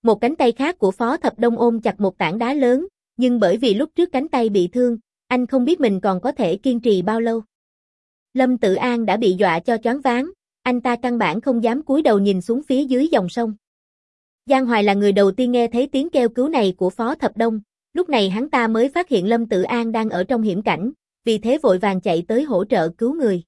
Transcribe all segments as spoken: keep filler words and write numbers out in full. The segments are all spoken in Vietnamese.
Một cánh tay khác của Phó Thập Đông ôm chặt một tảng đá lớn, nhưng bởi vì lúc trước cánh tay bị thương, anh không biết mình còn có thể kiên trì bao lâu. Lâm Tự An đã bị dọa cho choáng váng, anh ta căn bản không dám cúi đầu nhìn xuống phía dưới dòng sông. Giang Hoài là người đầu tiên nghe thấy tiếng kêu cứu này của Phó Thập Đông, lúc này hắn ta mới phát hiện Lâm Tự An đang ở trong hiểm cảnh, vì thế vội vàng chạy tới hỗ trợ cứu người.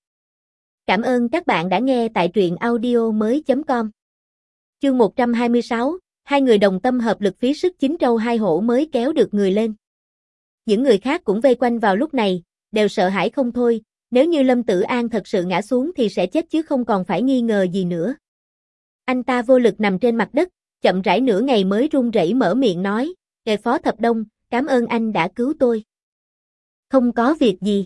Cảm ơn các bạn đã nghe tại truyện audio mới chấm com. Chương một trăm hai mươi sáu, hai người đồng tâm hợp lực phí sức chín trâu hai hổ mới kéo được người lên. Những người khác cũng vây quanh vào lúc này, đều sợ hãi không thôi, nếu như Lâm Tự An thật sự ngã xuống thì sẽ chết chứ không còn phải nghi ngờ gì nữa. Anh ta vô lực nằm trên mặt đất, chậm rãi nửa ngày mới run rẩy mở miệng nói, "Ngài Phó Thập Đông, cảm ơn anh đã cứu tôi." "Không có việc gì."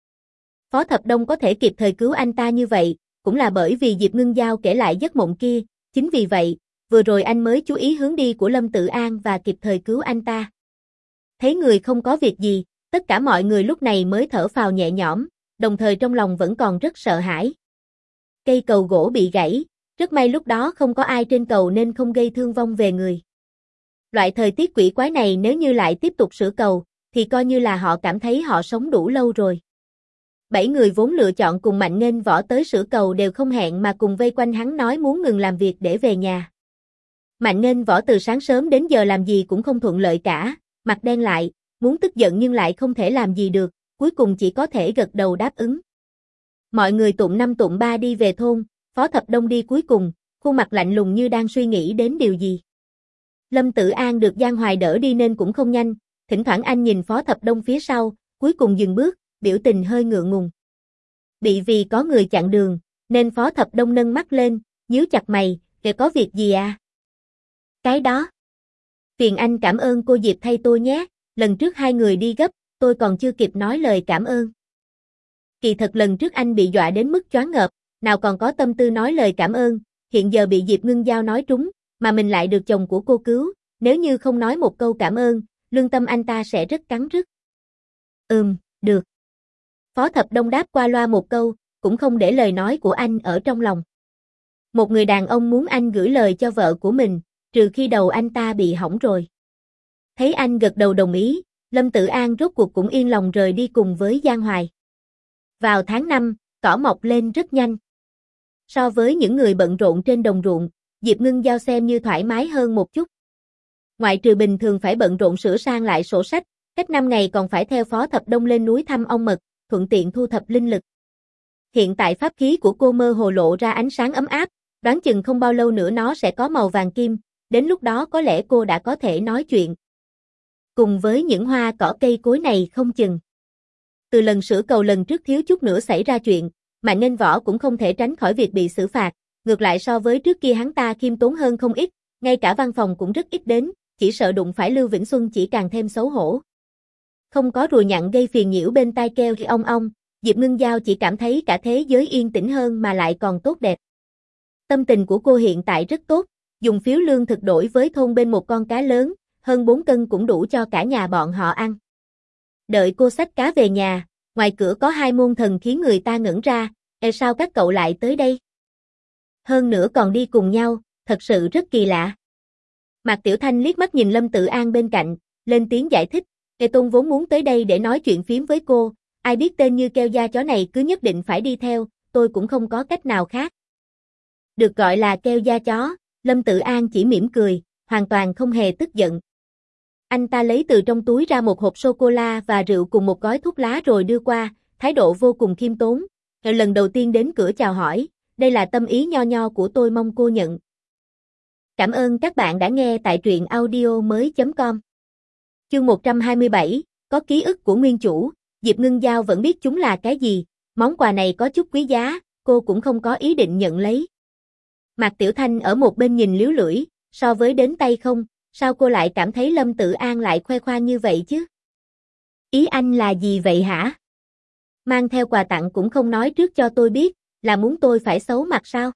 Phó Thập Đông có thể kịp thời cứu anh ta như vậy, cũng là bởi vì Diệp Ngưng Giao kể lại giấc mộng kia, chính vì vậy, vừa rồi anh mới chú ý hướng đi của Lâm Tự An và kịp thời cứu anh ta. Thấy người không có việc gì, tất cả mọi người lúc này mới thở phào nhẹ nhõm, đồng thời trong lòng vẫn còn rất sợ hãi. Cây cầu gỗ bị gãy, rất may lúc đó không có ai trên cầu nên không gây thương vong về người. Loại thời tiết quỷ quái này nếu như lại tiếp tục sửa cầu, thì coi như là họ cảm thấy họ sống đủ lâu rồi. Bảy người vốn lựa chọn cùng Mạnh Nghênh Võ tới sửa cầu đều không hẹn mà cùng vây quanh hắn nói muốn ngừng làm việc để về nhà. Mạnh Nghênh Võ từ sáng sớm đến giờ làm gì cũng không thuận lợi cả, mặt đen lại, muốn tức giận nhưng lại không thể làm gì được, cuối cùng chỉ có thể gật đầu đáp ứng. Mọi người tụng năm tụng ba đi về thôn, Phó Thập Đông đi cuối cùng, khuôn mặt lạnh lùng như đang suy nghĩ đến điều gì. Lâm Tự An được Giang Hoài đỡ đi nên cũng không nhanh, thỉnh thoảng anh nhìn Phó Thập Đông phía sau, cuối cùng dừng bước, biểu tình hơi ngượng ngùng. Bị vì có người chặn đường, nên Phó Thập Đông nâng mắt lên, nhíu chặt mày, "Kìa có việc gì à?" "Cái đó. Phiền anh cảm ơn cô Diệp thay tôi nhé, lần trước hai người đi gấp, tôi còn chưa kịp nói lời cảm ơn." Kỳ thật lần trước anh bị dọa đến mức choáng ngợp, nào còn có tâm tư nói lời cảm ơn, hiện giờ bị Diệp Ngưng Giao nói trúng, mà mình lại được chồng của cô cứu, nếu như không nói một câu cảm ơn, lương tâm anh ta sẽ rất cắn rứt. "Ừm, được." Phó Thập Đông đáp qua loa một câu, cũng không để lời nói của anh ở trong lòng. Một người đàn ông muốn anh gửi lời cho vợ của mình, trừ khi đầu anh ta bị hỏng rồi. Thấy anh gật đầu đồng ý, Lâm Tự An rốt cuộc cũng yên lòng rời đi cùng với Giang Hoài. Vào tháng năm, cỏ mọc lên rất nhanh. So với những người bận rộn trên đồng ruộng, Diệp Ngưng Giao xem như thoải mái hơn một chút. Ngoại trừ bình thường phải bận rộn sửa sang lại sổ sách, cách năm ngày còn phải theo Phó Thập Đông lên núi thăm ong mật, thuận tiện thu thập linh lực. Hiện tại pháp khí của cô mơ hồ lộ ra ánh sáng ấm áp, đoán chừng không bao lâu nữa nó sẽ có màu vàng kim, đến lúc đó có lẽ cô đã có thể nói chuyện. Cùng với những hoa cỏ cây cối này không chừng. Từ lần sửa cầu lần trước thiếu chút nữa xảy ra chuyện, Mạnh Nghênh Võ cũng không thể tránh khỏi việc bị xử phạt, ngược lại so với trước kia hắn ta khiêm tốn hơn không ít, ngay cả văn phòng cũng rất ít đến, chỉ sợ đụng phải Lưu Vĩnh Xuân chỉ càng thêm xấu hổ. Không có rùa nhặn gây phiền nhiễu bên tai kêu khi ong ong, Diệp Ngưng Giao chỉ cảm thấy cả thế giới yên tĩnh hơn mà lại còn tốt đẹp. Tâm tình của cô hiện tại rất tốt, dùng phiếu lương thực đổi với thôn bên một con cá lớn, hơn bốn cân cũng đủ cho cả nhà bọn họ ăn. Đợi cô xách cá về nhà, ngoài cửa có hai môn thần khiến người ta ngẩn ra, "E sao các cậu lại tới đây? Hơn nữa còn đi cùng nhau, thật sự rất kỳ lạ." Mạc Tiểu Thanh liếc mắt nhìn Lâm Tự An bên cạnh, lên tiếng giải thích, "Kê Tôn vốn muốn tới đây để nói chuyện phím với cô, ai biết tên như keo da chó này cứ nhất định phải đi theo, tôi cũng không có cách nào khác." Được gọi là keo da chó, Lâm Tự An chỉ mỉm cười, hoàn toàn không hề tức giận. Anh ta lấy từ trong túi ra một hộp sô-cô-la và rượu cùng một gói thuốc lá rồi đưa qua, thái độ vô cùng khiêm tốn. Lần đầu tiên đến cửa chào hỏi, "Đây là tâm ý nho nho của tôi mong cô nhận." Cảm ơn các bạn đã nghe tại truyện audio mới chấm com. Chương một trăm hai mươi bảy, có ký ức của nguyên chủ, Diệp Ngưng Giao vẫn biết chúng là cái gì, món quà này có chút quý giá, cô cũng không có ý định nhận lấy. Mạc Tiểu Thanh ở một bên nhìn líu lưỡi, so với đến tay không, sao cô lại cảm thấy Lâm Tự An lại khoe khoang như vậy chứ? Ý anh là gì vậy hả? Mang theo quà tặng cũng không nói trước cho tôi biết, là muốn tôi phải xấu mặt sao?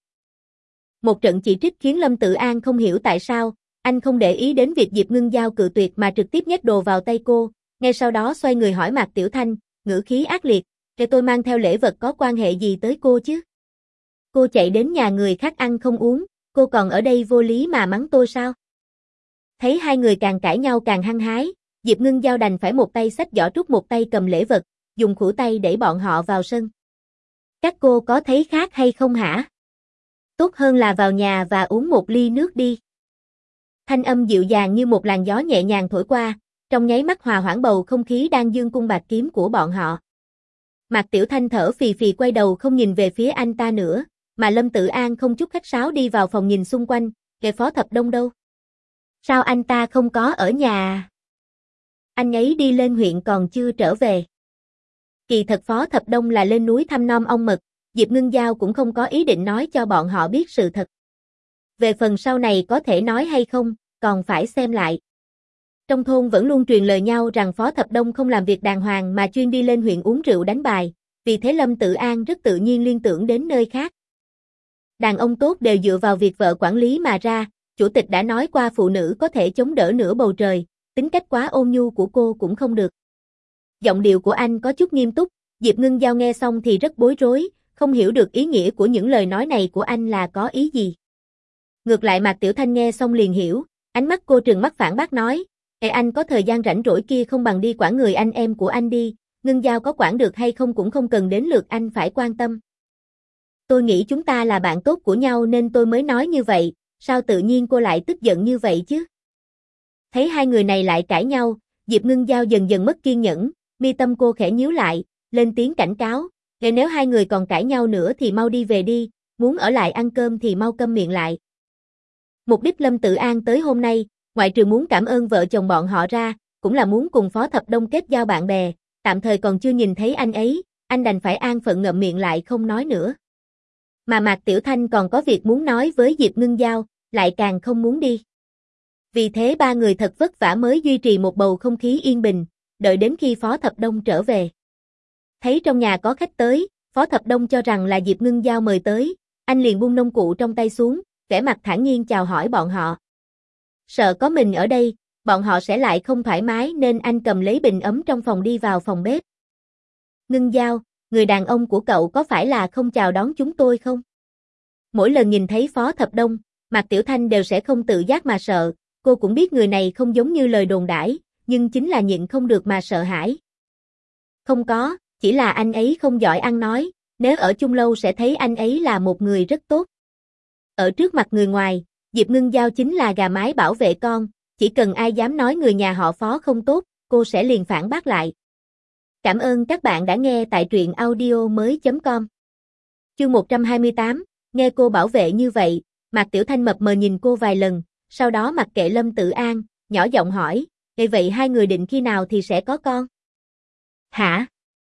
Một trận chỉ trích khiến Lâm Tự An không hiểu tại sao, anh không để ý đến việc Diệp Ngưng Giao cự tuyệt mà trực tiếp nhét đồ vào tay cô, ngay sau đó xoay người hỏi Mạc Tiểu Thanh, ngữ khí ác liệt, "Để tôi mang theo lễ vật có quan hệ gì tới cô chứ? Cô chạy đến nhà người khác ăn không uống, cô còn ở đây vô lý mà mắng tôi sao?" Thấy hai người càng cãi nhau càng hăng hái, Diệp Ngưng Giao đành phải một tay xách giỏ trúc một tay cầm lễ vật, dùng khuỷu tay đẩy bọn họ vào sân. Các cô có thấy khác hay không hả? Tốt hơn là vào nhà và uống một ly nước đi. Thanh âm dịu dàng như một làn gió nhẹ nhàng thổi qua, trong nháy mắt hòa hoãn bầu không khí đang dương cung bạt kiếm của bọn họ. Mạc Tiểu Thanh thở phì phì quay đầu không nhìn về phía anh ta nữa, mà Lâm Tự An không chút khách sáo đi vào phòng nhìn xung quanh, kệ Phó Thập Đông đâu? Sao anh ta không có ở nhà? Anh ấy đi lên huyện còn chưa trở về. Kỳ thật Phó Thập Đông là lên núi thăm nom ong mật, Diệp Ngưng Giao cũng không có ý định nói cho bọn họ biết sự thật. Về phần sau này có thể nói hay không, còn phải xem lại. Trong thôn vẫn luôn truyền lời nhau rằng Phó Thập Đông không làm việc đàng hoàng mà chuyên đi lên huyện uống rượu đánh bài, vì thế Lâm Tự An rất tự nhiên liên tưởng đến nơi khác. Đàn ông tốt đều dựa vào việc vợ quản lý mà ra, chủ tịch đã nói qua phụ nữ có thể chống đỡ nửa bầu trời, tính cách quá ôn nhu của cô cũng không được. Giọng điệu của anh có chút nghiêm túc, Diệp Ngưng Giao nghe xong thì rất bối rối, không hiểu được ý nghĩa của những lời nói này của anh là có ý gì. Ngược lại Mạc Tiểu Thanh nghe xong liền hiểu, ánh mắt cô trừng mắt phản bác nói, Ê anh có thời gian rảnh rỗi kia không bằng đi quản người anh em của anh đi, Ngưng Giao có quản được hay không cũng không cần đến lượt anh phải quan tâm. Tôi nghĩ chúng ta là bạn tốt của nhau nên tôi mới nói như vậy, sao tự nhiên cô lại tức giận như vậy chứ? Thấy hai người này lại cãi nhau, Diệp Ngưng Giao dần dần mất kiên nhẫn, mi tâm cô khẽ nhíu lại, lên tiếng cảnh cáo, Ê nếu hai người còn cãi nhau nữa thì mau đi về đi, muốn ở lại ăn cơm thì mau câm miệng lại. Mục đích Lâm Tự An tới hôm nay, ngoại trừ muốn cảm ơn vợ chồng bọn họ ra, cũng là muốn cùng Phó Thập Đông kết giao bạn bè, tạm thời còn chưa nhìn thấy anh ấy, anh đành phải an phận ngậm miệng lại không nói nữa. Mà Mạc Tiểu Thanh còn có việc muốn nói với Diệp Ngưng Giao, lại càng không muốn đi. Vì thế ba người thật vất vả mới duy trì một bầu không khí yên bình, đợi đến khi Phó Thập Đông trở về. Thấy trong nhà có khách tới, Phó Thập Đông cho rằng là Diệp Ngưng Giao mời tới, anh liền buông nông cụ trong tay xuống, vẻ mặt thản nhiên chào hỏi bọn họ. Sợ có mình ở đây, bọn họ sẽ lại không thoải mái nên anh cầm lấy bình ấm trong phòng đi vào phòng bếp. Ngưng Giao, người đàn ông của cậu có phải là không chào đón chúng tôi không? Mỗi lần nhìn thấy Phó Thập Đông, Mạc Tiểu Thanh đều sẽ không tự giác mà sợ, cô cũng biết người này không giống như lời đồn đãi, nhưng chính là nhịn không được mà sợ hãi. Không có, chỉ là anh ấy không giỏi ăn nói, nếu ở chung lâu sẽ thấy anh ấy là một người rất tốt. Ở trước mặt người ngoài, Diệp Ngưng Giao chính là gà mái bảo vệ con, chỉ cần ai dám nói người nhà họ Phó không tốt, cô sẽ liền phản bác lại. Cảm ơn các bạn đã nghe tại truyện audio mới chấm com. Chương một trăm hai mươi tám, nghe cô bảo vệ như vậy, Mạc Tiểu Thanh mập mờ nhìn cô vài lần, sau đó mặc kệ Lâm Tự An, nhỏ giọng hỏi, vậy vậy hai người định khi nào thì sẽ có con? Hả?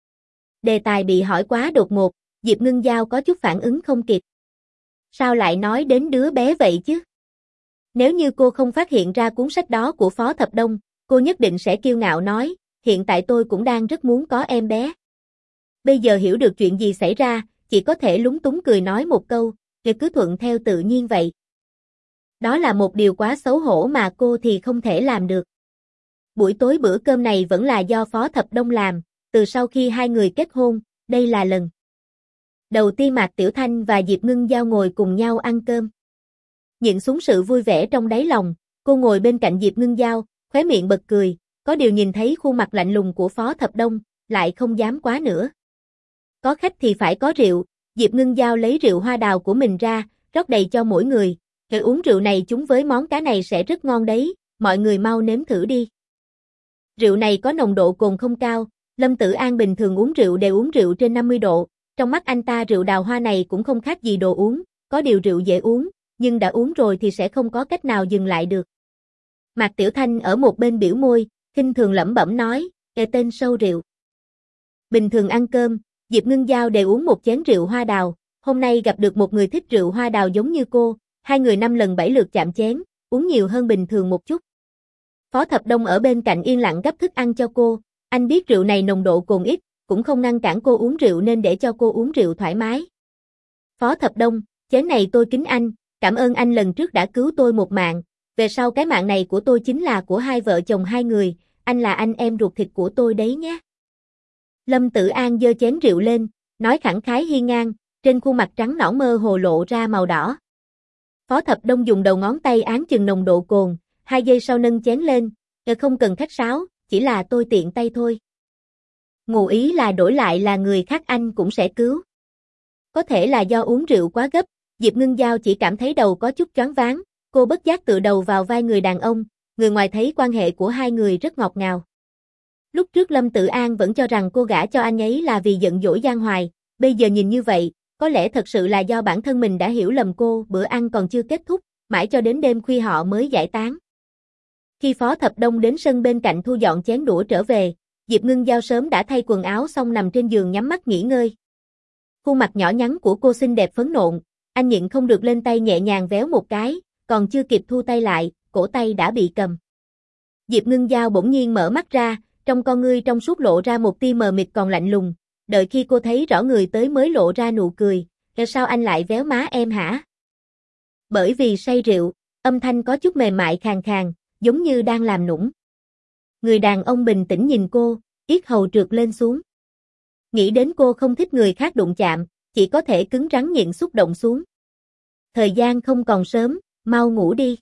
Đề tài bị hỏi quá đột ngột, Diệp Ngưng Giao có chút phản ứng không kịp. Sao lại nói đến đứa bé vậy chứ? Nếu như cô không phát hiện ra cuốn sách đó của Phó Thập Đông, cô nhất định sẽ kiêu ngạo nói, hiện tại tôi cũng đang rất muốn có em bé. Bây giờ hiểu được chuyện gì xảy ra, chỉ có thể lúng túng cười nói một câu, để cứ thuận theo tự nhiên vậy. Đó là một điều quá xấu hổ mà cô thì không thể làm được. Buổi tối bữa cơm này vẫn là do Phó Thập Đông làm, từ sau khi hai người kết hôn, đây là lần đầu tiên Mạc Tiểu Thanh và Diệp Ngưng Giao ngồi cùng nhau ăn cơm. Nhịn xuống sự vui vẻ trong đáy lòng, cô ngồi bên cạnh Diệp Ngưng Giao, khóe miệng bật cười, có điều nhìn thấy khuôn mặt lạnh lùng của Phó Thập Đông, lại không dám quá nữa. Có khách thì phải có rượu, Diệp Ngưng Giao lấy rượu hoa đào của mình ra, rót đầy cho mỗi người, người uống rượu này chúng với món cá này sẽ rất ngon đấy, mọi người mau nếm thử đi. Rượu này có nồng độ cồn không cao, Lâm Tự An bình thường uống rượu đều uống rượu trên năm mươi độ, trong mắt anh ta rượu đào hoa này cũng không khác gì đồ uống, có điều rượu dễ uống, nhưng đã uống rồi thì sẽ không có cách nào dừng lại được. Mạc Tiểu Thanh ở một bên biểu môi, khinh thường lẩm bẩm nói, "Ê tên sâu rượu." Bình thường ăn cơm, Diệp Ngưng Giao đều uống một chén rượu hoa đào, hôm nay gặp được một người thích rượu hoa đào giống như cô, hai người năm lần bảy lượt chạm chén, uống nhiều hơn bình thường một chút. Phó Thập Đông ở bên cạnh yên lặng gấp thức ăn cho cô, anh biết rượu này nồng độ cồn ít, cũng không ngăn cản cô uống rượu nên để cho cô uống rượu thoải mái. Phó Thập Đông, chén này tôi kính anh, cảm ơn anh lần trước đã cứu tôi một mạng, về sau cái mạng này của tôi chính là của hai vợ chồng hai người, anh là anh em ruột thịt của tôi đấy nhé. Lâm Tự An giơ chén rượu lên, nói khẳng khái hiên ngang, trên khuôn mặt trắng nõn mơ hồ lộ ra màu đỏ. Phó Thập Đông dùng đầu ngón tay áng chừng nồng độ cồn, hai giây sau nâng chén lên, "Ờ không cần khách sáo, chỉ là tôi tiện tay thôi." Ngụ ý là đổi lại là người khác anh cũng sẽ cứu. Có thể là do uống rượu quá gấp, Diệp Ngưng Giao chỉ cảm thấy đầu có chút choáng váng, cô bất giác tựa đầu vào vai người đàn ông, người ngoài thấy quan hệ của hai người rất ngọt ngào. Lúc trước Lâm Tự An vẫn cho rằng cô gả cho anh ấy là vì giận dỗi Giang Hoài, bây giờ nhìn như vậy, có lẽ thật sự là do bản thân mình đã hiểu lầm cô, bữa ăn còn chưa kết thúc, mãi cho đến đêm khuya họ mới giải tán. Khi Phó Thập Đông đến sân bên cạnh thu dọn chén đũa trở về, Diệp Ngưng Giao sớm đã thay quần áo xong nằm trên giường nhắm mắt nghỉ ngơi. Khuôn mặt nhỏ nhắn của cô xinh đẹp phấn nộn, anh nhịn không được lên tay nhẹ nhàng véo một cái, còn chưa kịp thu tay lại, cổ tay đã bị cầm. Diệp Ngưng Giao bỗng nhiên mở mắt ra, trong con ngươi trong suốt lộ ra một tia mờ mịt còn lạnh lùng, đợi khi cô thấy rõ người tới mới lộ ra nụ cười, "Tại sao anh lại véo má em hả?" Bởi vì say rượu, âm thanh có chút mềm mại khàn khàn, giống như đang làm nũng. Người đàn ông bình tĩnh nhìn cô, yết hầu trượt lên xuống. Nghĩ đến cô không thích người khác đụng chạm, chỉ có thể cứng rắn nhịn xúc động xuống. "Thời gian không còn sớm, mau ngủ đi."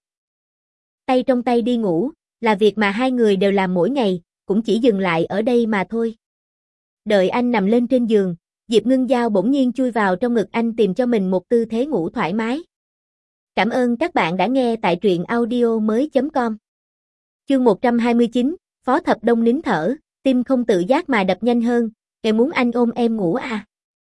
Tay trong tay đi ngủ, là việc mà hai người đều làm mỗi ngày, cũng chỉ dừng lại ở đây mà thôi. Đợi anh nằm lên trên giường, Diệp Ngưng Giao bỗng nhiên chui vào trong ngực anh tìm cho mình một tư thế ngủ thoải mái. Cảm ơn các bạn đã nghe tại truyện audio mới chấm com. Chương một trăm hai mươi chín, Phó Thập Đông nín thở, tim không tự giác mà đập nhanh hơn, "Em muốn anh ôm em ngủ à?"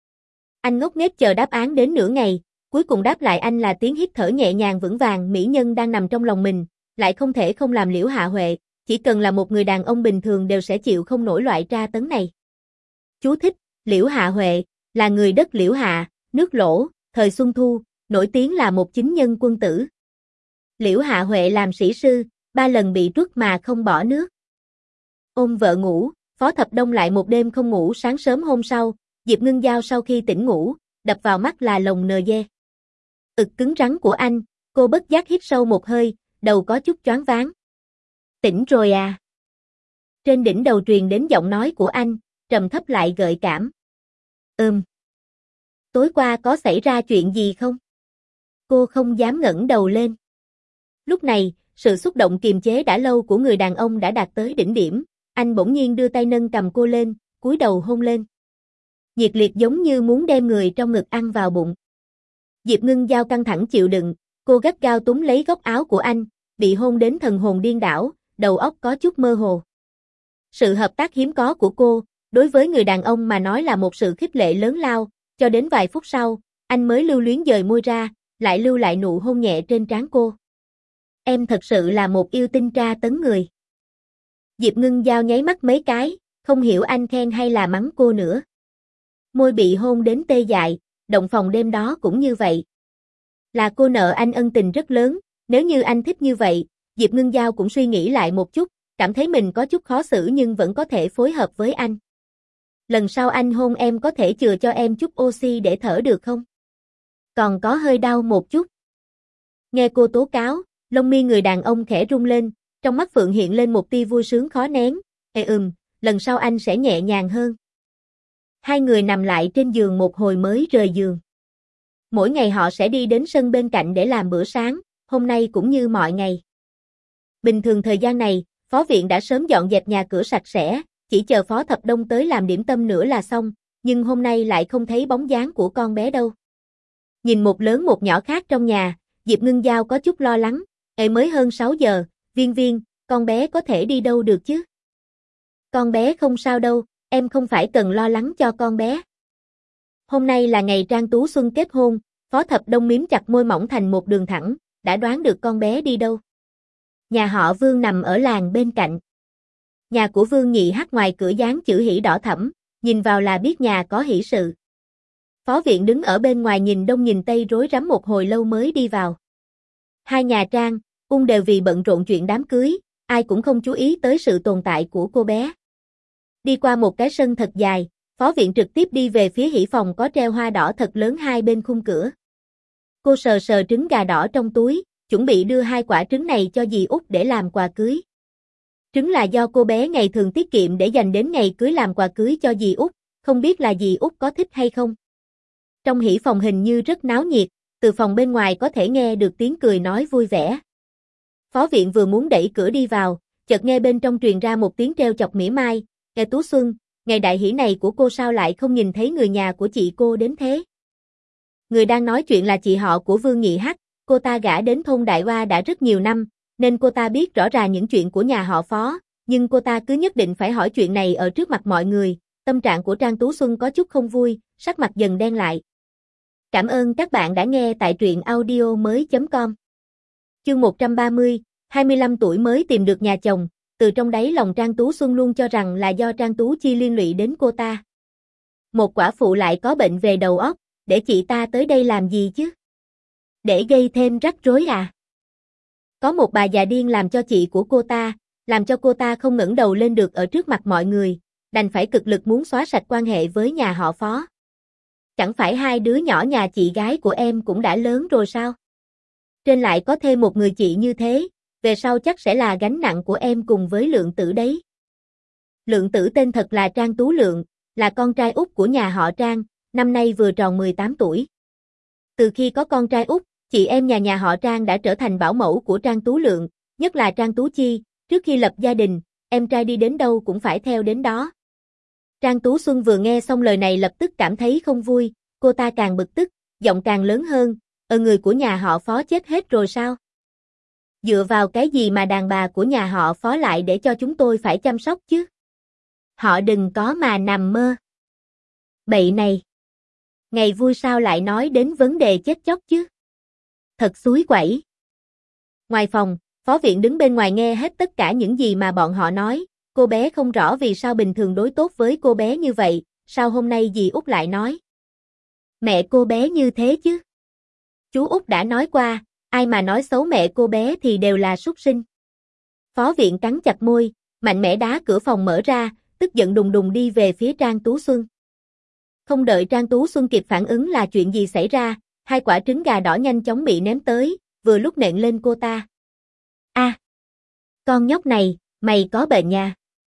Anh ngốc nghếch chờ đáp án đến nửa ngày, cuối cùng đáp lại anh là tiếng hít thở nhẹ nhàng vững vàng mỹ nhân đang nằm trong lòng mình, lại không thể không làm Liễu Hạ Huệ, chỉ cần là một người đàn ông bình thường đều sẽ chịu không nổi loại tra tấn này. Chú thích, Liễu Hạ Huệ, là người đất Liễu Hạ, nước Lỗ, thời Xuân Thu, nổi tiếng là một chính nhân quân tử. Liễu Hạ Huệ làm sĩ sư, ba lần bị truất mà không bỏ nước. Ôm vợ ngủ, Phó Thập Đông lại một đêm không ngủ. Sáng sớm hôm sau, Diệp Ngưng Giao sau khi tỉnh ngủ, đập vào mắt là lồng nờ dê. Ực cứng rắn của anh, cô bất giác hít sâu một hơi, đầu có chút choáng váng. "Tỉnh rồi à?" Trên đỉnh đầu truyền đến giọng nói của anh, trầm thấp lại gợi cảm. "Ừm." "Tối qua có xảy ra chuyện gì không?" Cô không dám ngẩng đầu lên. Lúc này, sự xúc động kiềm chế đã lâu của người đàn ông đã đạt tới đỉnh điểm, anh bỗng nhiên đưa tay nâng cầm cô lên, cúi đầu hôn lên. Nhiệt liệt giống như muốn đem người trong ngực ăn vào bụng. Diệp Ngưng Giao căng thẳng chịu đựng, cô gắt gao túm lấy góc áo của anh, bị hôn đến thần hồn điên đảo, đầu óc có chút mơ hồ. Sự hợp tác hiếm có của cô, đối với người đàn ông mà nói là một sự khích lệ lớn lao, cho đến vài phút sau, anh mới lưu luyến dời môi ra, lại lưu lại nụ hôn nhẹ trên trán cô. "Em thật sự là một yêu tinh tra tấn người." Diệp Ngưng Giao nháy mắt mấy cái, không hiểu anh khen hay là mắng cô nữa. Môi bị hôn đến tê dại, động phòng đêm đó cũng như vậy. Là cô nợ anh ân tình rất lớn, nếu như anh thích như vậy, Diệp Ngưng Giao cũng suy nghĩ lại một chút, cảm thấy mình có chút khó xử nhưng vẫn có thể phối hợp với anh. "Lần sau anh hôn em có thể chừa cho em chút oxy để thở được không? Còn có hơi đau một chút." Nghe cô tố cáo, lông mi người đàn ông khẽ rung lên, trong mắt Phượng hiện lên một tia vui sướng khó nén. "Ê ừm, lần sau anh sẽ nhẹ nhàng hơn." Hai người nằm lại trên giường một hồi mới rời giường. Mỗi ngày họ sẽ đi đến sân bên cạnh để làm bữa sáng, hôm nay cũng như mọi ngày. Bình thường thời gian này, phó viện đã sớm dọn dẹp nhà cửa sạch sẽ, chỉ chờ Phó Thập Đông tới làm điểm tâm nữa là xong, nhưng hôm nay lại không thấy bóng dáng của con bé đâu. Nhìn một lớn một nhỏ khác trong nhà, Diệp Ngưng Giao có chút lo lắng, "Ê mới hơn sáu giờ, Viên Viên, con bé có thể đi đâu được chứ?" "Con bé không sao đâu, em không phải cần lo lắng cho con bé." Hôm nay là ngày Trang Tú Xuân kết hôn, Phó Thập Đông miếm chặt môi mỏng thành một đường thẳng, đã đoán được con bé đi đâu. Nhà họ Vương nằm ở làng bên cạnh. Nhà của Vương Nhị Hắc ngoài cửa dán chữ hỷ đỏ thẫm, nhìn vào là biết nhà có hỷ sự. Phó viện đứng ở bên ngoài nhìn đông nhìn tây rối rắm một hồi lâu mới đi vào. Hai nhà Trang, Ung đều vì bận rộn chuyện đám cưới, ai cũng không chú ý tới sự tồn tại của cô bé. Đi qua một cái sân thật dài, Phó viện trực tiếp đi về phía hỷ phòng có treo hoa đỏ thật lớn hai bên khung cửa. Cô sờ sờ trứng gà đỏ trong túi, chuẩn bị đưa hai quả trứng này cho dì Út để làm quà cưới. Trứng là do cô bé ngày thường tiết kiệm để dành đến ngày cưới làm quà cưới cho dì Út, không biết là dì Út có thích hay không. Trong hỷ phòng hình như rất náo nhiệt, từ phòng bên ngoài có thể nghe được tiếng cười nói vui vẻ. Phó Viện vừa muốn đẩy cửa đi vào, chợt nghe bên trong truyền ra một tiếng trêu chọc mỉa mai, "Nghe Tú Xuân, ngày đại hỷ này của cô sao lại không nhìn thấy người nhà của chị cô đến thế?" Người đang nói chuyện là chị họ của Vương Nhị Hắc, cô ta gả đến thôn Đại Hoa đã rất nhiều năm, nên cô ta biết rõ ràng những chuyện của nhà họ Phó, nhưng cô ta cứ nhất định phải hỏi chuyện này ở trước mặt mọi người. Tâm trạng của Trang Tú Xuân có chút không vui, sắc mặt dần đen lại. Cảm ơn các bạn đã nghe tại truyện audio mới chấm com. Chương một trăm ba mươi, hai mươi lăm tuổi mới tìm được nhà chồng, từ trong đáy lòng Trang Tú Xuân luôn cho rằng là do Trang Tú Chi liên lụy đến cô ta. Một quả phụ lại có bệnh về đầu óc, để chị ta tới đây làm gì chứ? Để gây thêm rắc rối à? Có một bà già điên làm cho chị của cô ta, làm cho cô ta không ngẩng đầu lên được ở trước mặt mọi người, đành phải cực lực muốn xóa sạch quan hệ với nhà họ Phó. Chẳng phải hai đứa nhỏ nhà chị gái của em cũng đã lớn rồi sao? Trên lại có thêm một người chị như thế, về sau chắc sẽ là gánh nặng của em cùng với Lượng Tử đấy. Lượng Tử tên thật là Trang Tú Lượng, là con trai út của nhà họ Trang, năm nay vừa tròn mười tám tuổi. Từ khi có con trai út, chị em nhà nhà họ Trang đã trở thành bảo mẫu của Trang Tú Lượng, nhất là Trang Tú Chi, trước khi lập gia đình, em trai đi đến đâu cũng phải theo đến đó. Trang Tú Xuân vừa nghe xong lời này lập tức cảm thấy không vui, cô ta càng bực tức, giọng càng lớn hơn, "Ờ người của nhà họ Phó chết hết rồi sao? Dựa vào cái gì mà đàn bà của nhà họ Phó lại để cho chúng tôi phải chăm sóc chứ? Họ đừng có mà nằm mơ. Bậy này. Ngày vui sao lại nói đến vấn đề chết chóc chứ? Thật xúi quẩy." Ngoài phòng, Phó Viện đứng bên ngoài nghe hết tất cả những gì mà bọn họ nói, cô bé không rõ vì sao bình thường đối tốt với cô bé như vậy, sao hôm nay dì Út lại nói mẹ cô bé như thế chứ? Chú Út đã nói qua, ai mà nói xấu mẹ cô bé thì đều là súc sinh. Phó Viện cắn chặt môi, mạnh mẽ đá cửa phòng mở ra, tức giận đùng đùng đi về phía Trang Tú Xuân. Không đợi Trang Tú Xuân kịp phản ứng là chuyện gì xảy ra, hai quả trứng gà đỏ nhanh chóng bị ném tới, vừa lúc nện lên cô ta. "A, à, con nhóc này, mày có bệnh nha.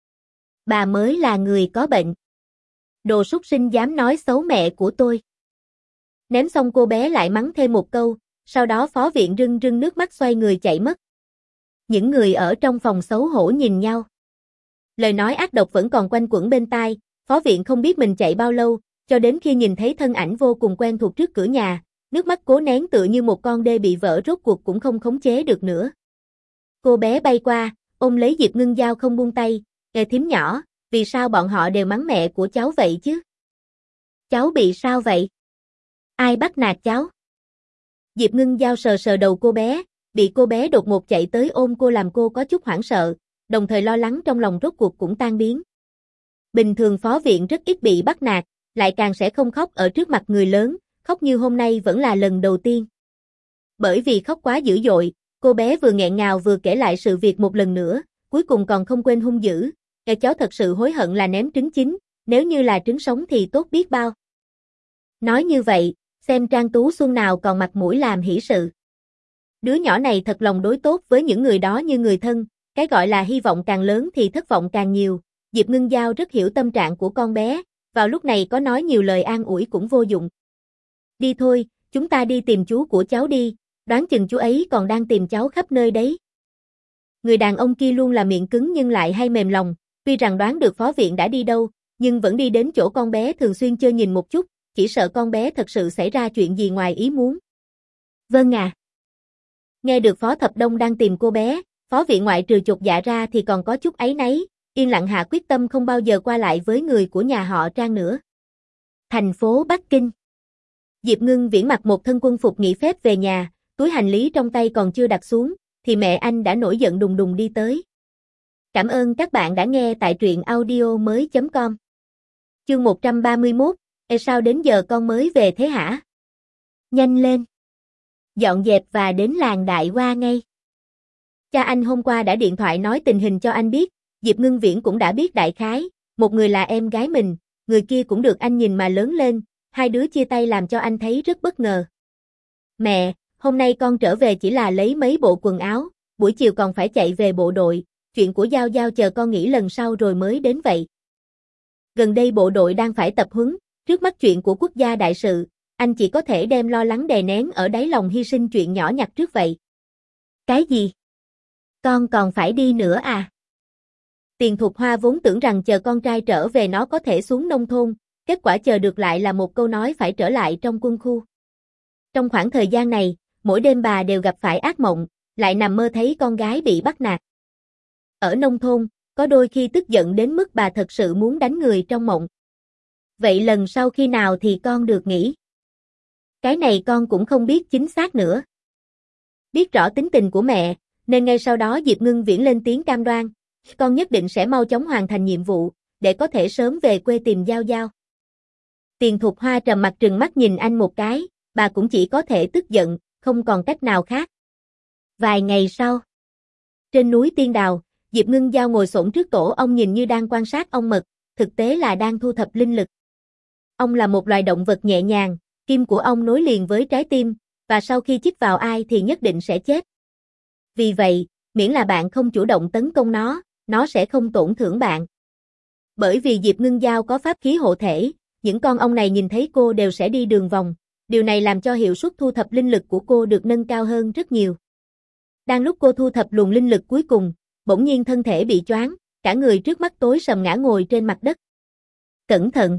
Bà mới là người có bệnh. Đồ súc sinh dám nói xấu mẹ của tôi." Ném xong cô bé lại mắng thêm một câu, sau đó Phó Viện rưng rưng nước mắt xoay người chạy mất. Những người ở trong phòng xấu hổ nhìn nhau. Lời nói ác độc vẫn còn quanh quẩn bên tai, Phó Viện không biết mình chạy bao lâu, cho đến khi nhìn thấy thân ảnh vô cùng quen thuộc trước cửa nhà, nước mắt cố nén tựa như một con đê bị vỡ rốt cuộc cũng không khống chế được nữa. Cô bé bay qua, ôm lấy Diệp Ngưng Giao không buông tay, "Nghe thím nhỏ, vì sao bọn họ đều mắng mẹ của cháu vậy chứ? Cháu bị sao vậy? Ai bắt nạt cháu?" Diệp Ngưng Giao sờ sờ đầu cô bé, bị cô bé đột ngột chạy tới ôm cô làm cô có chút hoảng sợ, đồng thời lo lắng trong lòng rốt cuộc cũng tan biến. Bình thường Phó Viện rất ít bị bắt nạt, lại càng sẽ không khóc ở trước mặt người lớn, khóc như hôm nay vẫn là lần đầu tiên. Bởi vì khóc quá dữ dội, cô bé vừa nghẹn ngào vừa kể lại sự việc một lần nữa, cuối cùng còn không quên hung dữ, "Nghe cháu thật sự hối hận là ném trứng chín, nếu như là trứng sống thì tốt biết bao." Nói như vậy, xem Trang Tú Xuân nào còn mặt mũi làm hỷ sự. Đứa nhỏ này thật lòng đối tốt với những người đó như người thân, cái gọi là hy vọng càng lớn thì thất vọng càng nhiều. Diệp Ngưng Giao rất hiểu tâm trạng của con bé, vào lúc này có nói nhiều lời an ủi cũng vô dụng. "Đi thôi, chúng ta đi tìm chú của cháu đi, đoán chừng chú ấy còn đang tìm cháu khắp nơi đấy." Người đàn ông kia luôn là miệng cứng nhưng lại hay mềm lòng, tuy rằng đoán được Phó Viện đã đi đâu, nhưng vẫn đi đến chỗ con bé thường xuyên chơi nhìn một chút, chỉ sợ con bé thật sự xảy ra chuyện gì ngoài ý muốn. "Vâng à." Nghe được Phó Thập Đông đang tìm cô bé, Phó Viện ngoại trừ chột dạ ra thì còn có chút áy náy, yên lặng hạ quyết tâm không bao giờ qua lại với người của nhà họ Trang nữa. Thành phố Bắc Kinh. Diệp Ngưng Viễn mặc một thân quân phục nghỉ phép về nhà, túi hành lý trong tay còn chưa đặt xuống, thì mẹ anh đã nổi giận đùng đùng đi tới. Cảm ơn các bạn đã nghe tại truyện audio mới chấm com. Chương một trăm ba mươi mốt, "Ê sao đến giờ con mới về thế hả? Nhanh lên. Dọn dẹp và đến làng Đại Hoa ngay." Cha anh hôm qua đã điện thoại nói tình hình cho anh biết, Diệp Ngưng Viễn cũng đã biết đại khái, một người là em gái mình, người kia cũng được anh nhìn mà lớn lên, hai đứa chia tay làm cho anh thấy rất bất ngờ. "Mẹ, hôm nay con trở về chỉ là lấy mấy bộ quần áo, buổi chiều còn phải chạy về bộ đội, chuyện của Giao Giao chờ con nghỉ lần sau rồi mới đến vậy. Gần đây bộ đội đang phải tập huấn, trước mắt chuyện của quốc gia đại sự, anh chỉ có thể đem lo lắng đè nén ở đáy lòng hy sinh chuyện nhỏ nhặt trước vậy." "Cái gì? Con còn phải đi nữa à? Tiền Thục Hoa vốn tưởng rằng chờ con trai trở về nó có thể xuống nông thôn, kết quả chờ được lại là một câu nói phải trở lại trong quân khu. Trong khoảng thời gian này, mỗi đêm bà đều gặp phải ác mộng, lại nằm mơ thấy con gái bị bắt nạt. Ở nông thôn, có đôi khi tức giận đến mức bà thật sự muốn đánh người trong mộng. Vậy lần sau khi nào thì con được nghỉ? Cái này con cũng không biết chính xác nữa. Biết rõ tính tình của mẹ, nên ngay sau đó Diệp Ngưng Viễn lên tiếng cam đoan, con nhất định sẽ mau chóng hoàn thành nhiệm vụ, để có thể sớm về quê tìm Giao Giao. Tiền Thục Hoa trầm mặt trừng mắt nhìn anh một cái, bà cũng chỉ có thể tức giận, không còn cách nào khác. Vài ngày sau, trên núi Tiên Đào, Diệp Ngưng Giao ngồi xổm trước tổ ong nhìn như đang quan sát ong mật, thực tế là đang thu thập linh lực. Ong là một loài động vật nhẹ nhàng, kim của ong nối liền với trái tim, và sau khi chích vào ai thì nhất định sẽ chết. Vì vậy, miễn là bạn không chủ động tấn công nó, nó sẽ không tổn thương bạn. Bởi vì Diệp Ngưng Giao có pháp khí hộ thể, những con ong này nhìn thấy cô đều sẽ đi đường vòng, điều này làm cho hiệu suất thu thập linh lực của cô được nâng cao hơn rất nhiều. Đang lúc cô thu thập luồng linh lực cuối cùng, bỗng nhiên thân thể bị choáng, cả người trước mắt tối sầm ngã ngồi trên mặt đất. Cẩn thận!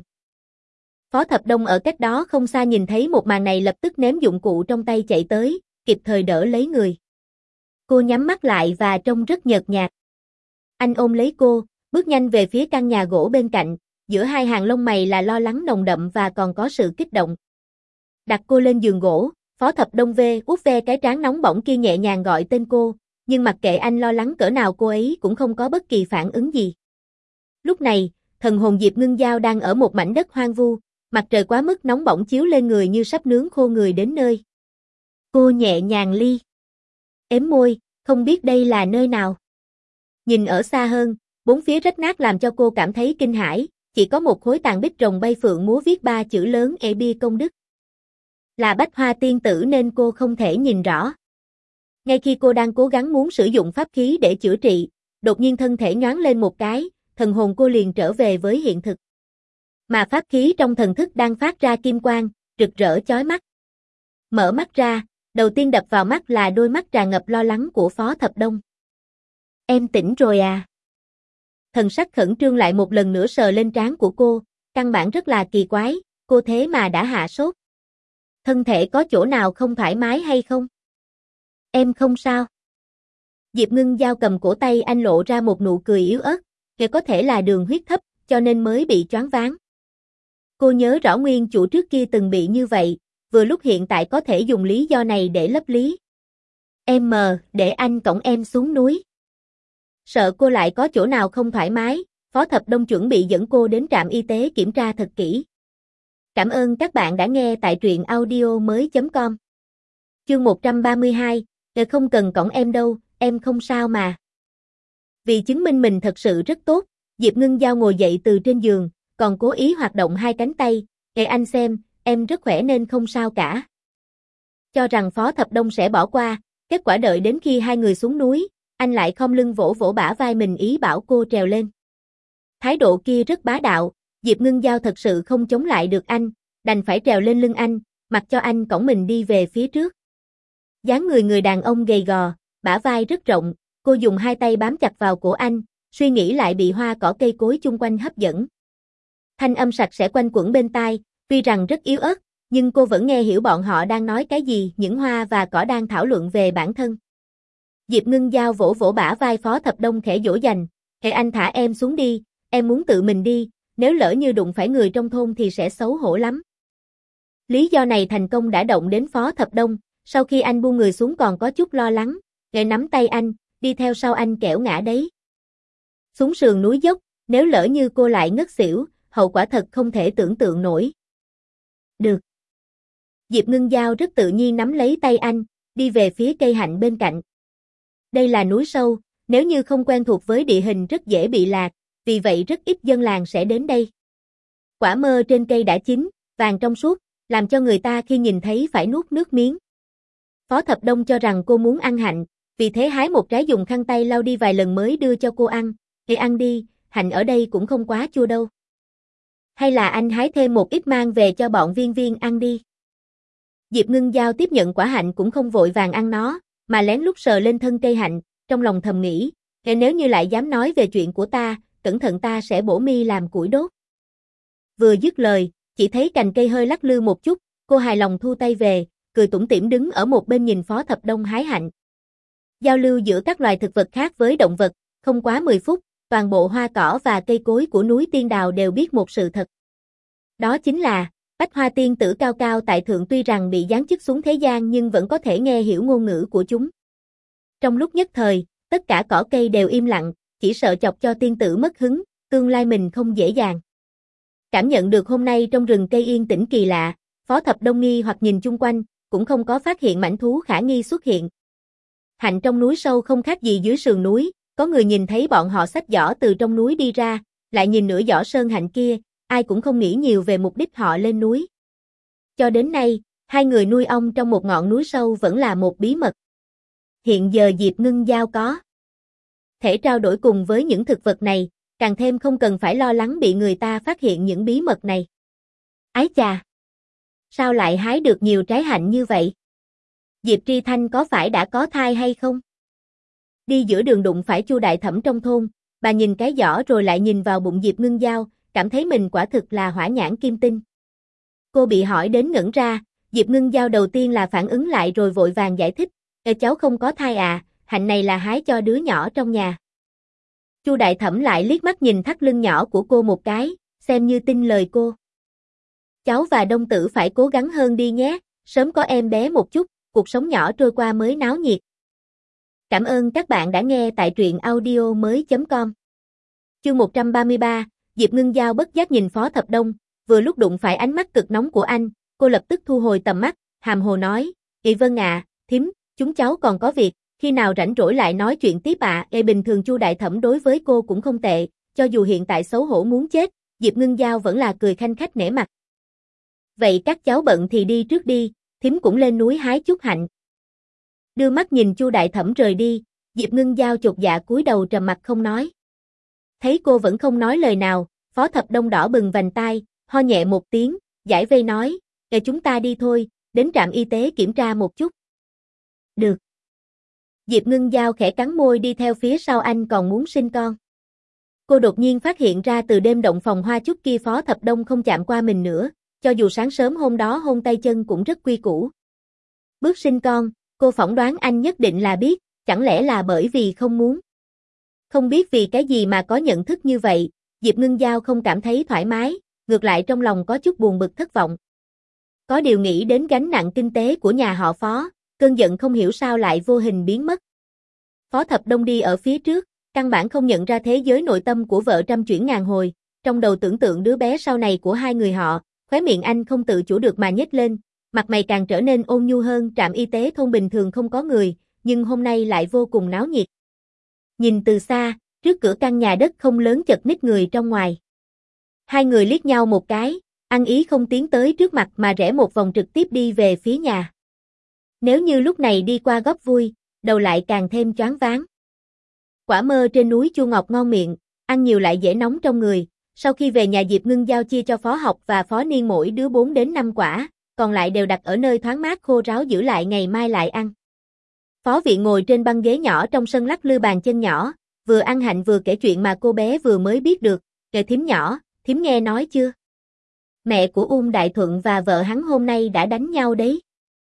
Phó Thập Đông ở cách đó không xa nhìn thấy một màn này lập tức ném dụng cụ trong tay chạy tới, kịp thời đỡ lấy người. Cô nhắm mắt lại và trông rất nhợt nhạt. Anh ôm lấy cô, bước nhanh về phía căn nhà gỗ bên cạnh, giữa hai hàng lông mày là lo lắng nồng đậm và còn có sự kích động. Đặt cô lên giường gỗ, Phó Thập Đông ve út ve cái trán nóng bỏng kia nhẹ nhàng gọi tên cô, nhưng mặc kệ anh lo lắng cỡ nào cô ấy cũng không có bất kỳ phản ứng gì. Lúc này, thần hồn Diệp Ngưng Giao đang ở một mảnh đất hoang vu, mặt trời quá mức nóng bỏng chiếu lên người như sắp nướng khô người đến nơi. Cô nhẹ nhàng ly ếm môi, không biết đây là nơi nào. Nhìn ở xa hơn, bốn phía rách nát làm cho cô cảm thấy kinh hãi, chỉ có một khối tàn bích rồng bay phượng múa viết ba chữ lớn Ê Bia Công Đức. Là Bách Hoa Tiên Tử nên cô không thể nhìn rõ. Ngay khi cô đang cố gắng muốn sử dụng pháp khí để chữa trị, đột nhiên thân thể nhoáng lên một cái, thần hồn cô liền trở về với hiện thực. Mà pháp khí trong thần thức đang phát ra kim quang, rực rỡ chói mắt. Mở mắt ra, đầu tiên đập vào mắt là đôi mắt tràn ngập lo lắng của Phó Thập Đông. Em tỉnh rồi à? Thần sắc khẩn trương lại một lần nữa sờ lên trán của cô, căn bản rất là kỳ quái, cô thế mà đã hạ sốt. Thân thể có chỗ nào không thoải mái hay không? Em không sao. Diệp Ngưng Giao cầm cổ tay anh lộ ra một nụ cười yếu ớt, kể có thể là đường huyết thấp, cho nên mới bị choáng váng. Cô nhớ rõ nguyên chủ trước kia từng bị như vậy, vừa lúc hiện tại có thể dùng lý do này để lấp lý. Em mờ, để anh cõng em xuống núi. Sợ cô lại có chỗ nào không thoải mái, Phó Thập Đông chuẩn bị dẫn cô đến trạm y tế kiểm tra thật kỹ. Cảm ơn các bạn đã nghe tại truyện audio mới chấm com. Chương một trăm ba mươi hai, Ngờ không cần cõng em đâu, em không sao mà. Vì chứng minh mình thật sự rất tốt, Diệp Ngưng Giao ngồi dậy từ trên giường, còn cố ý hoạt động hai cánh tay, "Kệ anh xem, em rất khỏe nên không sao cả." Cho rằng Phó Thập Đông sẽ bỏ qua, kết quả đợi đến khi hai người xuống núi, anh lại khom lưng vỗ vỗ bả vai mình ý bảo cô trèo lên. Thái độ kia rất bá đạo, Diệp Ngưng Giao thật sự không chống lại được anh, đành phải trèo lên lưng anh, mặc cho anh cõng mình đi về phía trước. Dáng người người đàn ông gầy gò, bả vai rất rộng, cô dùng hai tay bám chặt vào cổ anh, suy nghĩ lại bị hoa cỏ cây cối chung quanh hấp dẫn. Thanh âm sạch sẽ quanh quẩn bên tai, tuy rằng rất yếu ớt, nhưng cô vẫn nghe hiểu bọn họ đang nói cái gì, những hoa và cỏ đang thảo luận về bản thân. Diệp Ngưng Giao vỗ vỗ bả vai Phó Thập Đông khẽ dỗ dành, "Hãy anh thả em xuống đi, em muốn tự mình đi, nếu lỡ như đụng phải người trong thôn thì sẽ xấu hổ lắm." Lý do này thành công đã động đến Phó Thập Đông, sau khi anh buông người xuống còn có chút lo lắng, "Ngài nắm tay anh, đi theo sau anh kẻo ngã đấy." Xuống sườn núi dốc, nếu lỡ như cô lại ngất xỉu, hậu quả thật không thể tưởng tượng nổi. "Được." Diệp Ngưng Giao rất tự nhiên nắm lấy tay anh, đi về phía cây hạnh bên cạnh. Đây là núi sâu, nếu như không quen thuộc với địa hình rất dễ bị lạc, vì vậy rất ít dân làng sẽ đến đây. Quả mơ trên cây đã chín, vàng trong suốt, làm cho người ta khi nhìn thấy phải nuốt nước miếng. Phó Thập Đông cho rằng cô muốn ăn hạnh, vì thế hái một trái dùng khăn tay lau đi vài lần mới đưa cho cô ăn, "Hãy ăn đi, hạnh ở đây cũng không quá chua đâu. Hay là anh hái thêm một ít mang về cho bọn Viên Viên ăn đi." Diệp Ngưng Giao tiếp nhận quả hạnh cũng không vội vàng ăn nó, mà lén lút sờ lên thân cây hạnh, trong lòng thầm nghĩ, nếu như lại dám nói về chuyện của ta, cẩn thận ta sẽ bổ mi làm củi đốt. Vừa dứt lời, chỉ thấy cành cây hơi lắc lư một chút, cô hài lòng thu tay về, cười tủm tỉm đứng ở một bên nhìn Phó Thập Đông hái hạnh. Giao lưu giữa các loài thực vật khác với động vật, không quá mười phút, toàn bộ hoa cỏ và cây cối của núi Tiên Đào đều biết một sự thật. Đó chính là, Bách Hoa Tiên Tử cao cao tại thượng tuy rằng bị giáng chức xuống thế gian nhưng vẫn có thể nghe hiểu ngôn ngữ của chúng. Trong lúc nhất thời, tất cả cỏ cây đều im lặng, chỉ sợ chọc cho tiên tử mất hứng, tương lai mình không dễ dàng. Cảm nhận được hôm nay trong rừng cây yên tĩnh kỳ lạ, Phó Thập Đông nghi hoặc nhìn chung quanh, cũng không có phát hiện mãnh thú khả nghi xuất hiện. Hạnh trong núi sâu không khác gì dưới sườn núi, có người nhìn thấy bọn họ xách giỏ từ trong núi đi ra, lại nhìn nửa giỏ sơn hạnh kia, ai cũng không nghĩ nhiều về mục đích họ lên núi. Cho đến nay, hai người nuôi ong trong một ngọn núi sâu vẫn là một bí mật. Hiện giờ Diệp Ngưng Giao có thể trao đổi cùng với những thực vật này, càng thêm không cần phải lo lắng bị người ta phát hiện những bí mật này. Ái chà! Sao lại hái được nhiều trái hạnh như vậy? Diệp Tri Thanh có phải đã có thai hay không? Đi giữa đường đụng phải Chu đại thẩm trong thôn, bà nhìn cái giỏ rồi lại nhìn vào bụng Diệp Ngưng Giao, cảm thấy mình quả thực là hỏa nhãn kim tinh. Cô bị hỏi đến ngẩn ra, Diệp Ngưng Giao đầu tiên là phản ứng lại rồi vội vàng giải thích, "Ê cháu không có thai à, hạnh này là hái cho đứa nhỏ trong nhà." Chu đại thẩm lại liếc mắt nhìn thắt lưng nhỏ của cô một cái, xem như tin lời cô. "Cháu và Đông Tử phải cố gắng hơn đi nhé, sớm có em bé một chút, cuộc sống nhỏ trôi qua mới náo nhiệt." Cảm ơn các bạn đã nghe tại truyện audio mới chấm com. Chương một trăm ba mươi ba, Diệp Ngưng Giao bất giác nhìn Phó Thập Đông, vừa lúc đụng phải ánh mắt cực nóng của anh, cô lập tức thu hồi tầm mắt, hàm hồ nói, "Ị vâng ạ, thím, chúng cháu còn có việc, khi nào rảnh rỗi lại nói chuyện tiếp ạ." Ê bình thường Chu đại thẩm đối với cô cũng không tệ, cho dù hiện tại xấu hổ muốn chết, Diệp Ngưng Giao vẫn là cười khanh khách nể mặt. "Vậy các cháu bận thì đi trước đi, thím cũng lên núi hái chút hạnh." Đưa mắt nhìn Chu đại thẩm rời đi, Diệp Ngưng Giao chột dạ cúi đầu trầm mặt không nói. Thấy cô vẫn không nói lời nào, Phó Thập Đông đỏ bừng vành tai, ho nhẹ một tiếng, giải vây nói, "Ê chúng ta đi thôi, đến trạm y tế kiểm tra một chút." "Được." Diệp Ngưng Giao khẽ cắn môi đi theo phía sau anh còn muốn sinh con. Cô đột nhiên phát hiện ra từ đêm động phòng hoa chúc kia Phó Thập Đông không chạm qua mình nữa, cho dù sáng sớm hôm đó hôn tay chân cũng rất quy củ. Bước sinh con, cô phỏng đoán anh nhất định là biết, chẳng lẽ là bởi vì không muốn. Không biết vì cái gì mà có nhận thức như vậy, Diệp Ngưng Giao không cảm thấy thoải mái, ngược lại trong lòng có chút buồn bực thất vọng. Có điều nghĩ đến gánh nặng kinh tế của nhà họ Phó, cơn giận không hiểu sao lại vô hình biến mất. Phó Thập Đông đi ở phía trước, căn bản không nhận ra thế giới nội tâm của vợ trăm chuyển ngàn hồi, trong đầu tưởng tượng đứa bé sau này của hai người họ, khóe miệng anh không tự chủ được mà nhếch lên, mặt mày càng trở nên ôn nhu hơn. Trạm y tế thôn bình thường không có người, nhưng hôm nay lại vô cùng náo nhiệt. Nhìn từ xa, trước cửa căn nhà đất không lớn chật ních người trong ngoài. Hai người liếc nhau một cái, ăn ý không tiến tới trước mặt mà rẽ một vòng trực tiếp đi về phía nhà. Nếu như lúc này đi qua góc vui, đầu lại càng thêm choáng váng. Quả mơ trên núi chua ngọt ngon miệng, ăn nhiều lại dễ nóng trong người. Sau khi về nhà Diệp Ngưng Giao chia cho Phó Học và Phó Niên mỗi đứa bốn đến năm quả, còn lại đều đặt ở nơi thoáng mát khô ráo giữ lại ngày mai lại ăn. Phó Viện ngồi trên băng ghế nhỏ trong sân lắc lư bàn chân nhỏ, vừa ăn hạnh vừa kể chuyện mà cô bé vừa mới biết được. "Kệ thím nhỏ, thím nghe nói chưa? Mẹ của Uông Đại Thuận và vợ hắn hôm nay đã đánh nhau đấy."